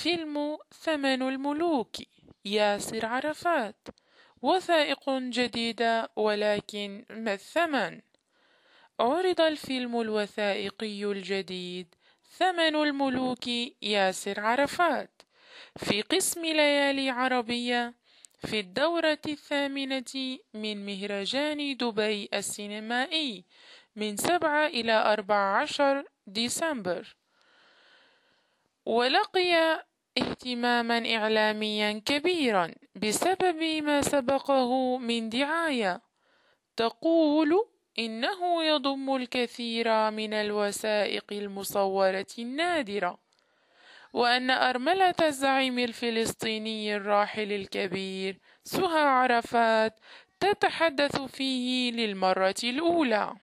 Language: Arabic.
فيلم ثمن الملوك ياسر عرفات وثائق جديدة، ولكن ما الثمن؟ عرض الفيلم الوثائقي الجديد ثمن الملوك ياسر عرفات في قسم ليالي عربية في الدورة 8 من مهرجان دبي السينمائي من 7 إلى 14 ديسمبر، ولقي اهتماما إعلاميا كبيرا بسبب ما سبقه من دعاية تقول إنه يضم الكثير من الوثائق المصورة النادرة، وأن أرملة الزعيم الفلسطيني الراحل الكبير سهى عرفات تتحدث فيه للمرة الأولى.